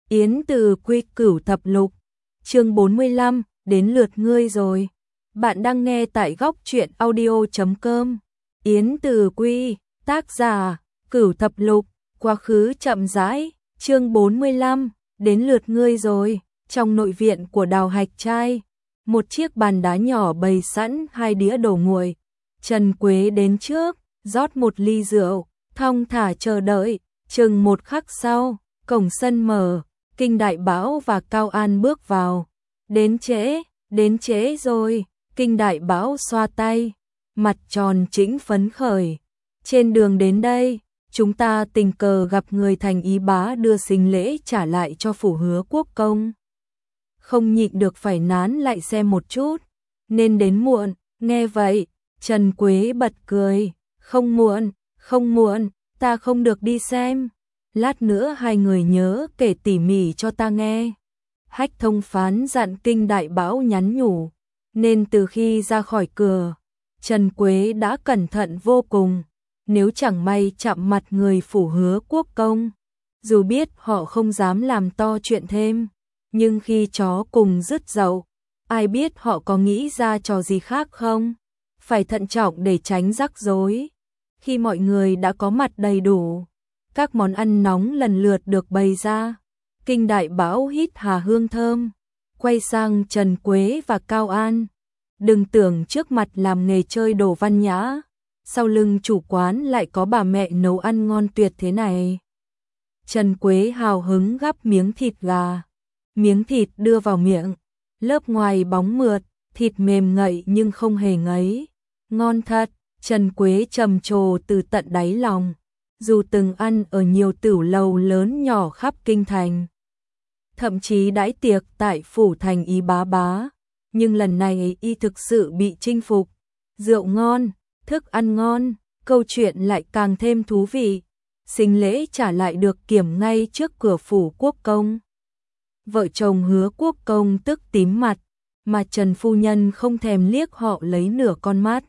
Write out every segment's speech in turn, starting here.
Yến Từ Quy Cửu Thập Lục, chương 45, đến lượt ngươi rồi. Bạn đang nghe tại góc truyện audio.com. Yến Từ Quy, tác giả, Cửu Thập Lục, quá khứ chậm rãi, chương 45, đến lượt ngươi rồi. Trong nội viện của Đào Hạch Trai, một chiếc bàn đá nhỏ bày sẵn 2 đĩa đồ nguội. Trần Quế đến trước, rót một ly rượu, thong thả chờ đợi, chừng một khắc sau, cổng sân mở. Kinh Đại Bảo và Cao An bước vào. Đến trễ rồi. Kinh Đại Bảo xoa tay, mặt tròn trĩnh phấn khởi. Trên đường đến đây, chúng ta tình cờ gặp người thành ý bá đưa sinh lễ trả lại cho phủ Hứa Quốc công. Không nhịn được phải nán lại xem một chút, nên đến muộn. Nghe vậy, Trần Quế bật cười. Không muộn, ta không được đi xem. Lát nữa hai người nhớ kể tỉ mỉ cho ta nghe. Hách Thông Phán dặn Kinh Đại Bảo nhắn nhủ, nên từ khi ra khỏi cửa, Trần Quế đã cẩn thận vô cùng. Nếu chẳng may chạm mặt người phủ Hứa Quốc công, dù biết họ không dám làm to chuyện thêm, nhưng khi chó cùng rứt dậu, ai biết họ có nghĩ ra trò gì khác không? Phải thận trọng để tránh rắc rối. Khi mọi người đã có mặt đầy đủ, các món ăn nóng lần lượt được bày ra. Kinh Đại Bảo hít hà hương thơm, quay sang Trần Quế và Cao An. Đừng tưởng trước mặt làm nghề chơi đồ văn nhã, sau lưng chủ quán lại có bà mẹ nấu ăn ngon tuyệt thế này. Trần Quế hào hứng gắp miếng thịt gà. Miếng thịt đưa vào miệng, lớp ngoài bóng mượt, thịt mềm ngậy nhưng không hề ngấy. Ngon thật, Trần Quế trầm trồ từ tận đáy lòng. Dù từng ăn ở nhiều tửu lầu lớn nhỏ khắp kinh thành, thậm chí đãi tiệc tại phủ thành ý bá, nhưng lần này y thực sự bị chinh phục. Rượu ngon, thức ăn ngon, câu chuyện lại càng thêm thú vị. Sinh lễ trả lại được kiểm ngay trước cửa phủ quốc công. Vợ chồng Hứa Quốc công tức tím mặt, mà Trần phu nhân không thèm liếc họ lấy nửa con mắt.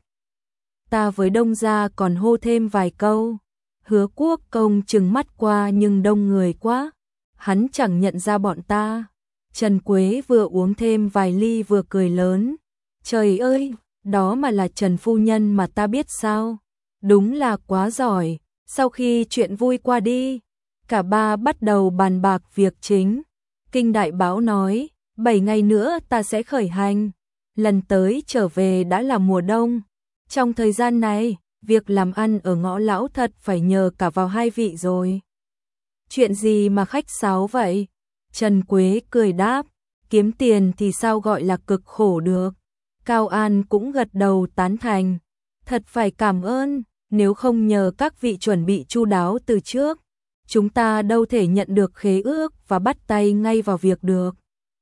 Ta với Đông gia còn hô thêm vài câu. Hứa Quốc công trừng mắt qua nhưng đông người quá, hắn chẳng nhận ra bọn ta. Trần Quế vừa uống thêm vài ly vừa cười lớn. Trời ơi, đó mà là Trần phu nhân mà ta biết sao? Đúng là quá giỏi. Sau khi chuyện vui qua đi, cả ba bắt đầu bàn bạc việc chính. Kinh Đại Bảo nói, 7 ngày nữa ta sẽ khởi hành. Lần tới trở về đã là mùa đông. Trong thời gian này, việc làm ăn ở Ngõ Lão thật phải nhờ cả vào hai vị rồi. Chuyện gì mà khách sáo vậy? Trần Quế cười đáp, kiếm tiền thì sao gọi là cực khổ được. Cao An cũng gật đầu tán thành. Thật phải cảm ơn, nếu không nhờ các vị chuẩn bị chu đáo từ trước, chúng ta đâu thể nhận được khế ước và bắt tay ngay vào việc được.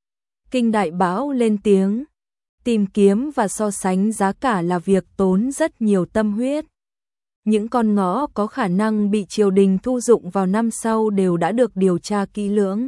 Kinh Đại Bảo lên tiếng. Tìm kiếm và so sánh giá cả là việc tốn rất nhiều tâm huyết. Những con ngõ có khả năng bị triều đình thu dụng vào năm sau đều đã được điều tra kỹ lưỡng.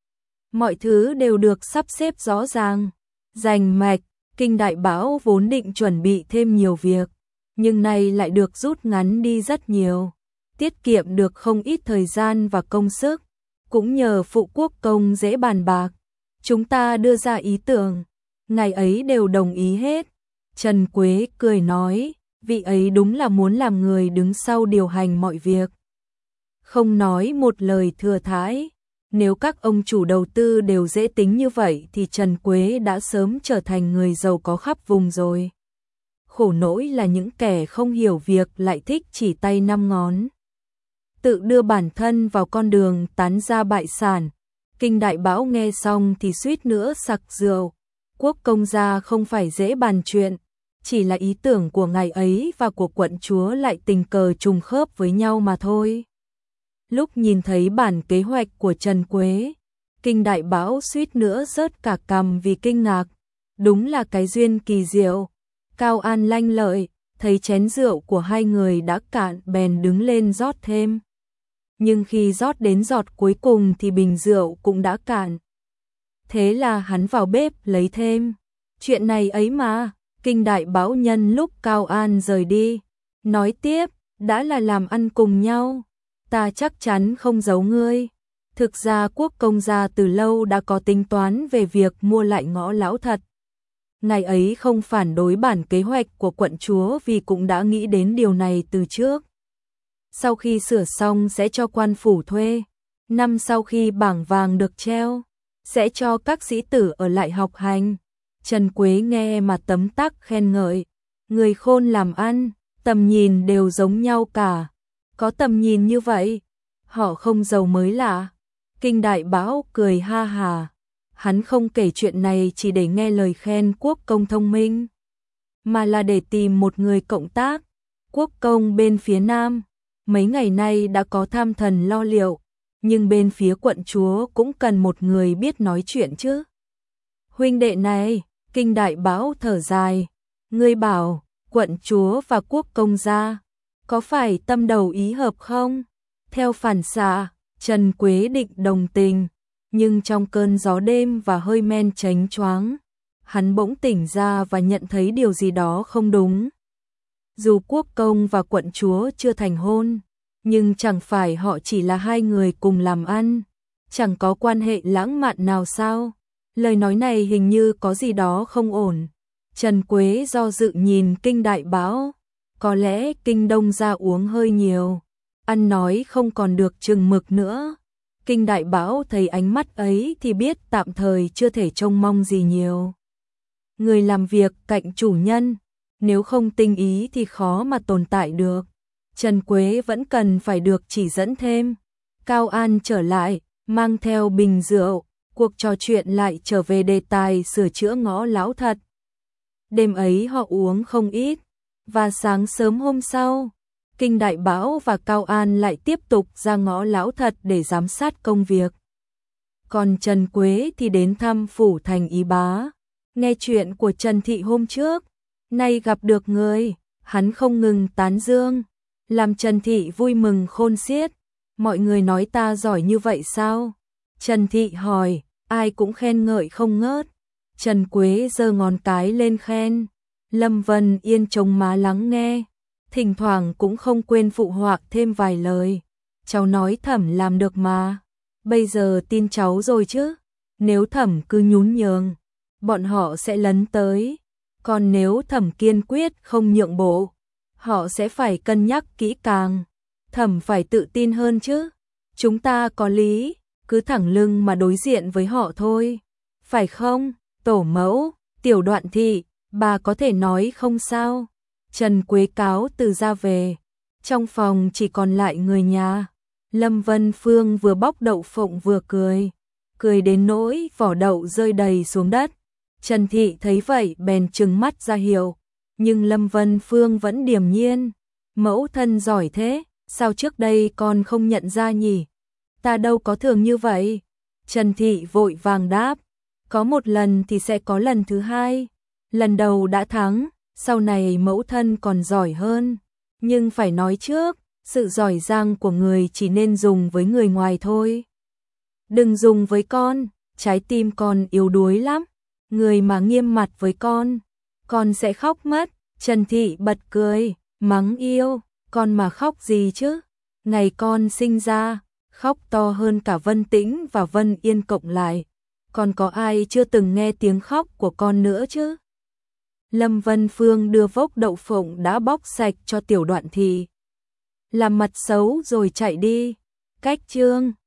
Mọi thứ đều được sắp xếp rõ ràng, rành mạch. Kinh Đại Bảo vốn định chuẩn bị thêm nhiều việc, nhưng nay lại được rút ngắn đi rất nhiều, tiết kiệm được không ít thời gian và công sức. Cũng nhờ phụ quốc công dễ bàn bạc, chúng ta đưa ra ý tưởng, ngày ấy đều đồng ý hết. Trần Quế cười nói, vị ấy đúng là muốn làm người đứng sau điều hành mọi việc. Không nói một lời thừa thãi, nếu các ông chủ đầu tư đều dễ tính như vậy thì Trần Quế đã sớm trở thành người giàu có khắp vùng rồi. Khổ nỗi là những kẻ không hiểu việc lại thích chỉ tay năm ngón, tự đưa bản thân vào con đường tán gia bại sản. Kinh Đại Bảo nghe xong thì suýt nữa sặc rượu. Quốc công gia không phải dễ bàn chuyện, chỉ là ý tưởng của ngày ấy và của quận chúa lại tình cờ trùng khớp với nhau mà thôi. Lúc nhìn thấy bản kế hoạch của Trần Quế, Kinh Đại Bảo suýt nữa rớt cả cằm vì kinh ngạc. Đúng là cái duyên kỳ diệu. Cao An lanh lợi, thấy chén rượu của hai người đã cạn bèn đứng lên rót thêm. Nhưng khi rót đến giọt cuối cùng thì bình rượu cũng đã cạn. Thế là hắn vào bếp lấy thêm. Chuyện này ấy mà. Kinh Đại Bảo nhân lúc Cao An rời đi, nói tiếp, đã là làm ăn cùng nhau, ta chắc chắn không giấu ngươi. Thực ra Quốc công gia từ lâu đã có tính toán về việc mua lại Ngõ Lão Thật. Ngày ấy không phản đối bản kế hoạch của quận chúa vì cũng đã nghĩ đến điều này từ trước. Sau khi sửa xong sẽ cho quan phủ thuê. Năm sau khi bảng vàng được treo, sẽ cho các sĩ tử ở lại học hành. Trần Quế nghe mà tấm tắc khen ngợi. Người khôn làm ăn, tầm nhìn đều giống nhau cả. Có tầm nhìn như vậy, họ không giàu mới lạ. Kinh Đại Bảo cười ha hà. Hắn không kể chuyện này chỉ để nghe lời khen Quốc công thông minh, mà là để tìm một người cộng tác. Quốc công bên phía Nam, mấy ngày nay đã có tham thần lo liệu, nhưng bên phía quận chúa cũng cần một người biết nói chuyện chứ. Huynh đệ này, Kinh Đại Bảo thở dài, ngươi bảo, quận chúa và quốc công gia, có phải tâm đầu ý hợp không? Theo phản xạ, Trần Quế định đồng tình, nhưng trong cơn gió đêm và hơi men chánh choáng, hắn bỗng tỉnh ra và nhận thấy điều gì đó không đúng. Dù quốc công và quận chúa chưa thành hôn, nhưng chẳng phải họ chỉ là hai người cùng làm ăn, chẳng có quan hệ lãng mạn nào sao? Lời nói này hình như có gì đó không ổn. Trần Quế do dự nhìn Kinh Đại Bảo, có lẽ Kinh Đông gia uống hơi nhiều, ăn nói không còn được chừng mực nữa. Kinh Đại Bảo thấy ánh mắt ấy thì biết tạm thời chưa thể trông mong gì nhiều. Người làm việc cạnh chủ nhân, nếu không tinh ý thì khó mà tồn tại được. Trần Quế vẫn cần phải được chỉ dẫn thêm. Cao An trở lại, mang theo bình rượu, cuộc trò chuyện lại trở về đề tài sửa chữa Ngõ Lão Thật. Đêm ấy họ uống không ít, và sáng sớm hôm sau, Kinh Đại Bảo và Cao An lại tiếp tục ra Ngõ Lão Thật để giám sát công việc. Còn Trần Quế thì đến thăm phủ thành Ý Bá, nghe chuyện của Trần Thị hôm trước, nay gặp được người, hắn không ngừng tán dương, làm Trần Thị vui mừng khôn xiết. Mọi người nói ta giỏi như vậy sao? Trần Thị hỏi, ai cũng khen ngợi không ngớt. Trần Quế giơ ngón cái lên khen. Lâm Vân Yên trông má lắng nghe, thỉnh thoảng cũng không quên phụ họa thêm vài lời. Cháu nói Thẩm làm được mà, bây giờ tin cháu rồi chứ. Nếu Thẩm cứ nhún nhường, bọn họ sẽ lấn tới. Còn nếu Thẩm kiên quyết không nhượng bộ, họ sẽ phải cân nhắc kỹ càng. Thẩm phải tự tin hơn chứ. Chúng ta có lý, cứ thẳng lưng mà đối diện với họ thôi. Phải không, tổ mẫu, Tiểu Đoạn Thị, bà có thể nói không sao. Trần Quế cáo từ ra về. Trong phòng chỉ còn lại người nhà. Lâm Vân Phương vừa bóc đậu phộng vừa cười. Cười đến nỗi vỏ đậu rơi đầy xuống đất. Trần Thị thấy vậy bèn trừng mắt ra hiệu. Nhưng Lâm Vân Phương vẫn điềm nhiên. Mẫu thân giỏi thế, sao trước đây con không nhận ra nhỉ? Ta đâu có thường như vậy. Trần Thị vội vàng đáp. Có một lần thì sẽ có lần thứ hai. Lần đầu đã thắng, sau này mẫu thân còn giỏi hơn. Nhưng phải nói trước, sự giỏi giang của người chỉ nên dùng với người ngoài thôi. Đừng dùng với con, trái tim con yếu đuối lắm. Người mà nghiêm mặt với con sẽ khóc mất. Trần Thị bật cười, mắng yêu, con mà khóc gì chứ? Ngày con sinh ra, khóc to hơn cả Vân Tĩnh và Vân Yên cộng lại. Còn có ai chưa từng nghe tiếng khóc của con nữa chứ? Lâm Vân Phương đưa vốc đậu phộng đã bóc sạch cho Tiểu Đoạn Thị. Làm mặt xấu rồi chạy đi. Cách chương